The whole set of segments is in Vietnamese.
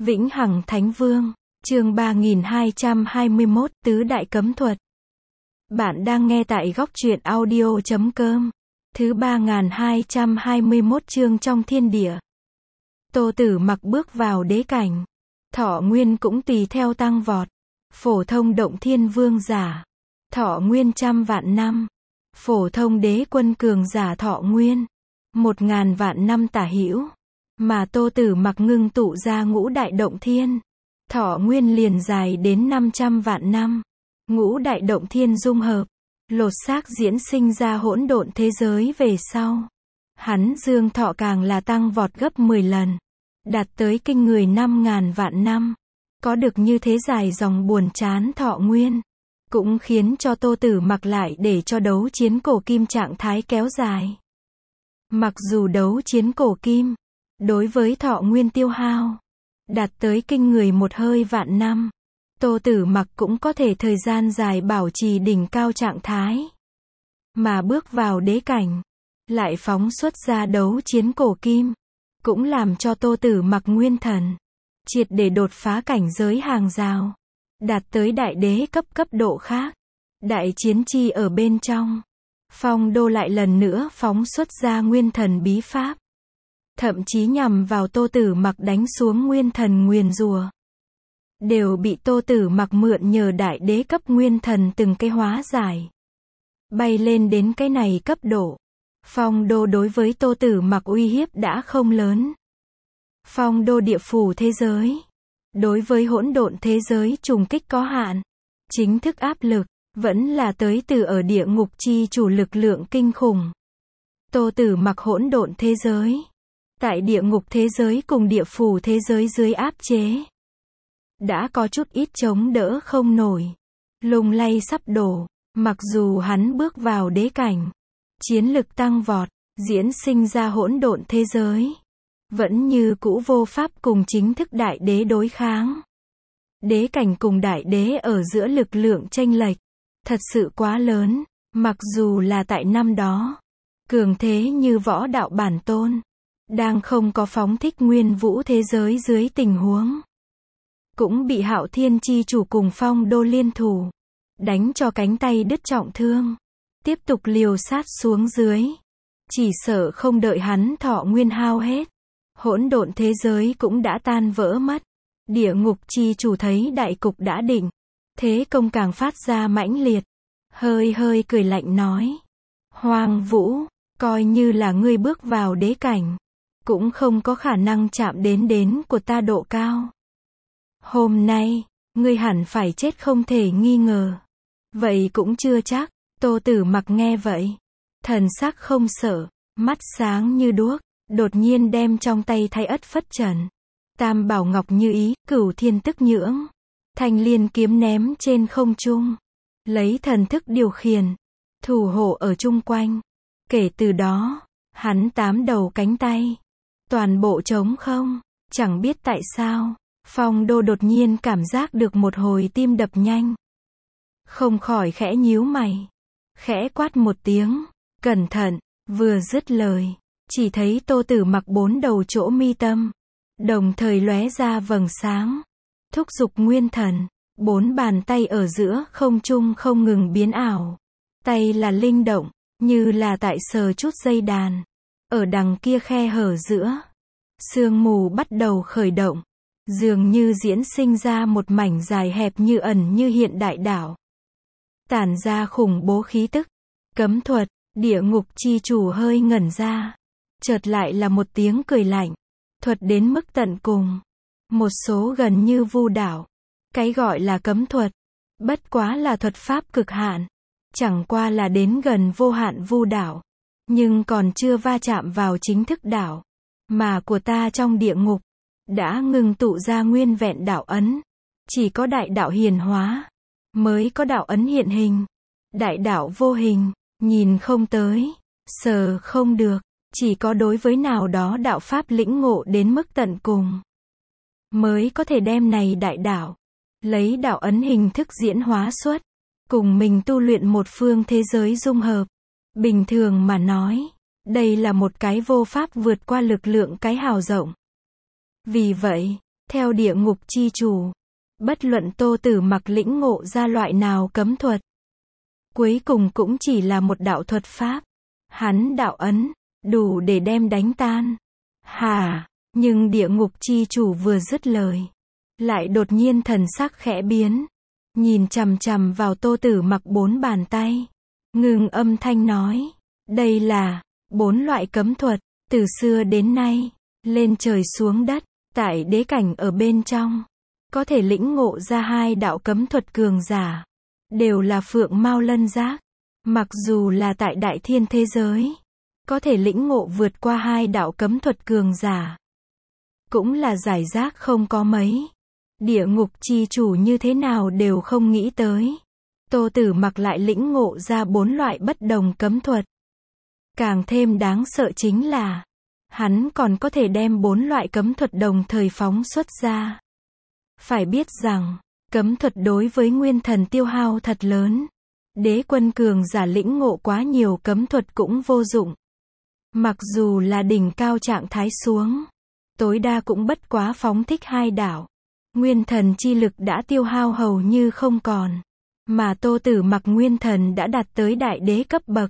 Vĩnh Hằng Thánh Vương, chương 3221, Tứ Đại Cấm Thuật. Bạn đang nghe tại góc truyện audio.com. Thứ 3221 chương trong thiên địa. Tô Tử Mặc bước vào đế cảnh. Thọ nguyên cũng tùy theo tăng vọt. Phổ thông động thiên vương giả. Thọ nguyên 100 vạn năm. Phổ thông đế quân cường giả thọ nguyên 1000 vạn năm tả hữu. Mà Tô Tử Mặc ngưng tụ ra ngũ đại động thiên. Thọ nguyên liền dài đến 500 vạn năm. Ngũ đại động thiên dung hợp. Lột xác diễn sinh ra hỗn độn thế giới về sau. Hắn dương thọ càng là tăng vọt gấp 10 lần. Đạt tới kinh người 5000 vạn năm. Có được như thế dài dòng buồn chán thọ nguyên. Cũng khiến cho Tô Tử Mặc lại để cho đấu chiến cổ kim trạng thái kéo dài. Mặc dù đấu chiến cổ kim, đối với thọ nguyên tiêu hao, đạt tới kinh người một hơi vạn năm, Tô Tử Mặc cũng có thể thời gian dài bảo trì đỉnh cao trạng thái. Mà bước vào đế cảnh, lại phóng xuất ra đấu chiến cổ kim, cũng làm cho Tô Tử Mặc nguyên thần triệt để đột phá cảnh giới hàng rào, đạt tới đại đế cấp độ khác. Đại chiến chi ở bên trong, Phong Đô lại lần nữa phóng xuất ra nguyên thần bí pháp, thậm chí nhằm vào Tô Tử Mặc đánh xuống nguyên thần nguyền rủa, đều bị Tô Tử Mặc mượn nhờ đại đế cấp nguyên thần từng cái hóa giải. Bay lên đến cái này cấp độ, Phong Đô đối với Tô Tử Mặc uy hiếp đã không lớn. Phong Đô địa phủ thế giới, đối với hỗn độn thế giới trùng kích có hạn. Chính thức áp lực, vẫn là tới từ ở địa ngục chi chủ lực lượng kinh khủng. Tô Tử Mặc hỗn độn thế giới, tại địa ngục thế giới cùng địa phủ thế giới dưới áp chế, đã có chút ít chống đỡ không nổi. Lung lay sắp đổ, mặc dù hắn bước vào đế cảnh, chiến lực tăng vọt, diễn sinh ra hỗn độn thế giới, vẫn như cũ vô pháp cùng chính thức đại đế đối kháng. Đế cảnh cùng đại đế ở giữa lực lượng chênh lệch, thật sự quá lớn. Mặc dù là tại năm đó, cường thế như võ đạo bản tôn, đang không có phóng thích nguyên vũ thế giới dưới tình huống, cũng bị Hạo Thiên chi chủ cùng Phong Đô liên thủ, đánh cho cánh tay đứt trọng thương, tiếp tục liều sát xuống dưới. Chỉ sợ không đợi hắn thọ nguyên hao hết, hỗn độn thế giới cũng đã tan vỡ mất. Địa ngục chi chủ thấy đại cục đã định, thế công càng phát ra mãnh liệt, hơi cười lạnh nói: Hoàng Vũ, coi như là ngươi bước vào đế cảnh, cũng không có khả năng chạm đến của ta độ cao. Hôm nay, ngươi hẳn phải chết không thể nghi ngờ. Vậy cũng chưa chắc. Tô Tử Mặc nghe vậy, thần sắc không sợ, mắt sáng như đuốc, đột nhiên đem trong tay Thái Ất phất trần, Tam Bảo Ngọc Như Ý, Cửu Thiên Tức Nhưỡng, Thanh Liên kiếm ném trên không trung, lấy thần thức điều khiển, thủ hộ ở chung quanh. Kể từ đó, hắn 8 đầu cánh tay, toàn bộ trống không. Chẳng biết tại sao, Phong Đô đột nhiên cảm giác được một hồi tim đập nhanh, không khỏi khẽ nhíu mày, khẽ quát một tiếng: Cẩn thận! Vừa dứt lời, chỉ thấy Tô Tử Mặc 4 đầu chỗ mi tâm, đồng thời lóe ra vầng sáng, thúc giục nguyên thần, 4 bàn tay ở giữa không trung không ngừng biến ảo. Tay là linh động, như là tại sờ chút dây đàn. Ở đằng kia khe hở giữa, sương mù bắt đầu khởi động, dường như diễn sinh ra một mảnh dài hẹp như ẩn như hiện đại đảo, tản ra khủng bố khí tức. Cấm thuật. Địa ngục chi chủ hơi ngẩn ra, chợt lại là một tiếng cười lạnh. Thuật đến mức tận cùng, một số gần như vu đảo. Cái gọi là cấm thuật, bất quá là thuật pháp cực hạn, chẳng qua là đến gần vô hạn vu đảo, nhưng còn chưa va chạm vào chính thức đảo. Mà của ta trong địa ngục, đã ngừng tụ ra nguyên vẹn đạo ấn. Chỉ có đại đạo hiển hóa, mới có đạo ấn hiện hình. Đại đạo vô hình, nhìn không tới, sờ không được, chỉ có đối với nào đó đạo pháp lĩnh ngộ đến mức tận cùng, mới có thể đem này đại đạo, lấy đạo ấn hình thức diễn hóa xuất, cùng mình tu luyện một phương thế giới dung hợp. Bình thường mà nói, đây là một cái vô pháp vượt qua lực lượng cái hào rộng. Vì vậy, Theo địa ngục chi chủ, bất luận Tô Tử Mặc lĩnh ngộ ra loại nào cấm thuật, cuối cùng cũng chỉ là một đạo thuật pháp. Hắn đạo ấn, đủ để đem đánh tan. Hả? Nhưng địa ngục chi chủ vừa dứt lời, lại đột nhiên thần sắc khẽ biến, nhìn chằm chằm vào Tô Tử Mặc 4 bàn tay, ngừng âm thanh nói, đây là 4 loại cấm thuật, từ xưa đến nay, lên trời xuống đất, tại đế cảnh ở bên trong, có thể lĩnh ngộ ra 2 đạo cấm thuật cường giả, đều là Phượng Mao Lân Giác. Mặc dù là tại đại thiên thế giới, có thể lĩnh ngộ vượt qua 2 đạo cấm thuật cường giả, cũng là giải rác không có mấy. Địa ngục chi chủ như thế nào đều không nghĩ tới, Tô Tử Mặc lại lĩnh ngộ ra 4 loại bất đồng cấm thuật. Càng thêm đáng sợ chính là, hắn còn có thể đem 4 loại cấm thuật đồng thời phóng xuất ra. Phải biết rằng, cấm thuật đối với nguyên thần tiêu hao thật lớn. Đế quân cường giả lĩnh ngộ quá nhiều cấm thuật cũng vô dụng. Mặc dù là đỉnh cao trạng thái xuống, tối đa cũng bất quá phóng thích 2 đạo. Nguyên thần chi lực đã tiêu hao hầu như không còn. Mà Tô Tử Mặc nguyên thần đã đạt tới đại đế cấp bậc.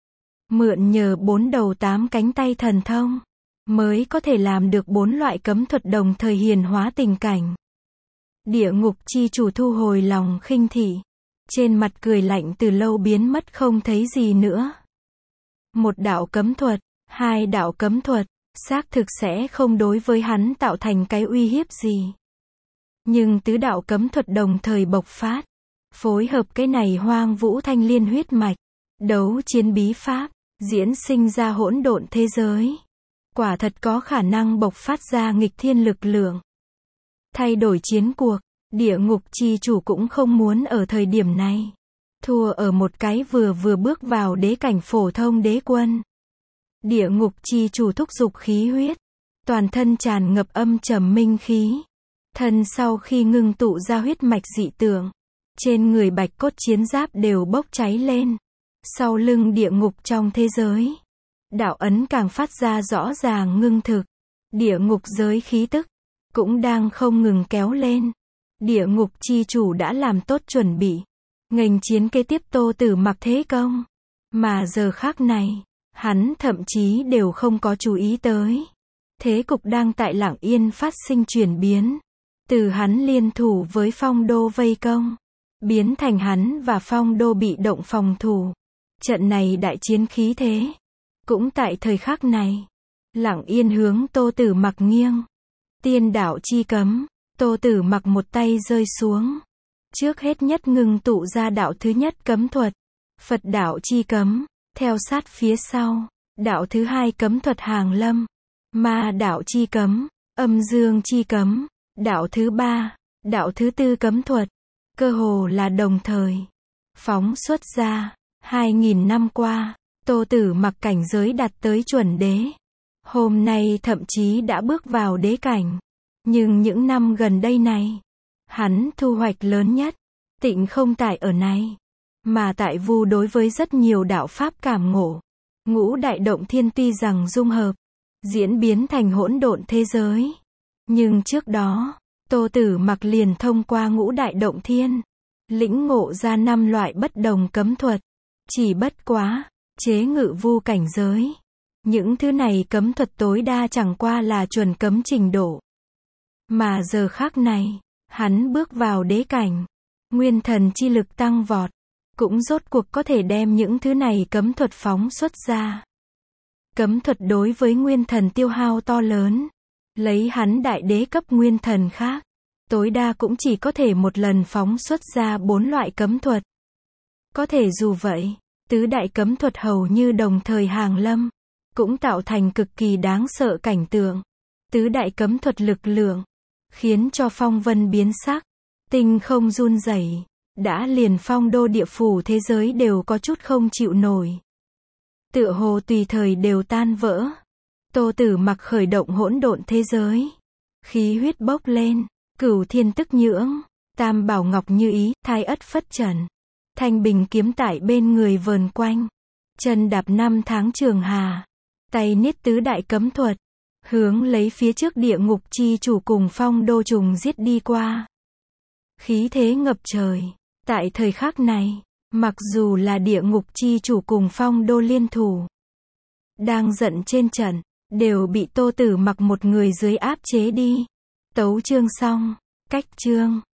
Mượn nhờ 4 đầu 8 cánh tay thần thông, mới có thể làm được 4 loại cấm thuật đồng thời hiển hóa tình cảnh. Địa ngục chi chủ thu hồi lòng khinh thị, trên mặt cười lạnh từ lâu biến mất không thấy gì nữa. 1 đạo cấm thuật, 2 đạo cấm thuật, xác thực sẽ không đối với hắn tạo thành cái uy hiếp gì. Nhưng tứ đạo cấm thuật đồng thời bộc phát, phối hợp cái này hoang vũ thanh liên huyết mạch, đấu chiến bí pháp, diễn sinh ra hỗn độn thế giới. Quả thật có khả năng bộc phát ra nghịch thiên lực lượng. Thay đổi chiến cuộc, địa ngục chi chủ cũng không muốn ở thời điểm này thua ở một cái vừa bước vào đế cảnh phổ thông đế quân. Địa ngục chi chủ thúc giục khí huyết, toàn thân tràn ngập âm trầm minh khí. Thân sau khi ngưng tụ ra huyết mạch dị tượng, trên người bạch cốt chiến giáp đều bốc cháy lên. Sau lưng địa ngục trong thế giới, đạo ấn càng phát ra rõ ràng ngưng thực. Địa ngục giới khí tức cũng đang không ngừng kéo lên. Địa ngục chi chủ đã làm tốt chuẩn bị, nghênh chiến kế tiếp Tô Tử Mặc thế công. Mà giờ khắc này, hắn thậm chí đều không có chú ý tới. Thế cục đang tại lặng yên phát sinh chuyển biến. Từ hắn liên thủ với Phong Đô vây công, biến thành hắn và Phong Đô bị động phòng thủ. Trận này đại chiến khí thế, cũng tại thời khắc này, lặng yên hướng Tô Tử Mặc nghiêng. Tiên đạo chi cấm, Tô Tử Mặc một tay rơi xuống. Trước hết nhất ngưng tụ ra đạo thứ nhất cấm thuật, Phật đạo chi cấm, theo sát phía sau, đạo thứ 2 cấm thuật hàng lâm, Ma đạo chi cấm, Âm dương chi cấm, đạo thứ 3, đạo thứ 4 cấm thuật, cơ hồ là đồng thời phóng xuất ra. 2000 năm qua, Tô Tử Mặc cảnh giới đạt tới chuẩn đế. Hôm nay thậm chí đã bước vào đế cảnh. Nhưng những năm gần đây này, hắn thu hoạch lớn nhất, tịnh không tại ở này, mà tại vu đối với rất nhiều đạo pháp cảm ngộ. Ngũ đại động thiên tuy rằng dung hợp, diễn biến thành hỗn độn thế giới. Nhưng trước đó, Tô Tử Mặc liền thông qua ngũ đại động thiên, lĩnh ngộ ra 5 loại bất đồng cấm thuật. Chỉ bất quá, chế ngự vu cảnh giới. Những thứ này cấm thuật tối đa chẳng qua là chuẩn cấm trình độ. Mà giờ khắc này, hắn bước vào đế cảnh, nguyên thần chi lực tăng vọt, cũng rốt cuộc có thể đem những thứ này cấm thuật phóng xuất ra. Cấm thuật đối với nguyên thần tiêu hao to lớn, lấy hắn đại đế cấp nguyên thần khác, tối đa cũng chỉ có thể một lần phóng xuất ra 4 loại cấm thuật. Có thể dù vậy, tứ đại cấm thuật hầu như đồng thời hàng lâm, cũng tạo thành cực kỳ đáng sợ cảnh tượng. Tứ đại cấm thuật lực lượng, khiến cho phong vân biến sắc, tinh không run rẩy, đã liền Phong Đô địa phủ thế giới đều có chút không chịu nổi. Tựa hồ tùy thời đều tan vỡ. Tô Tử Mặc khởi động hỗn độn thế giới, khí huyết bốc lên, cửu thiên tức nhưỡng, tam bảo ngọc như ý, thai ất phất trần, thanh bình kiếm tại bên người vờn quanh, chân đạp 5 tháng trường hà, tay niết tứ đại cấm thuật, hướng lấy phía trước địa ngục chi chủ cùng phong đô trùng giết đi qua. Khí thế ngập trời. Tại thời khắc này, mặc dù là địa ngục chi chủ cùng phong đô liên thủ, đang giận trên trận, đều bị Tô Tử Mặc một người dưới áp chế đi. Tấu chương xong. Cách chương.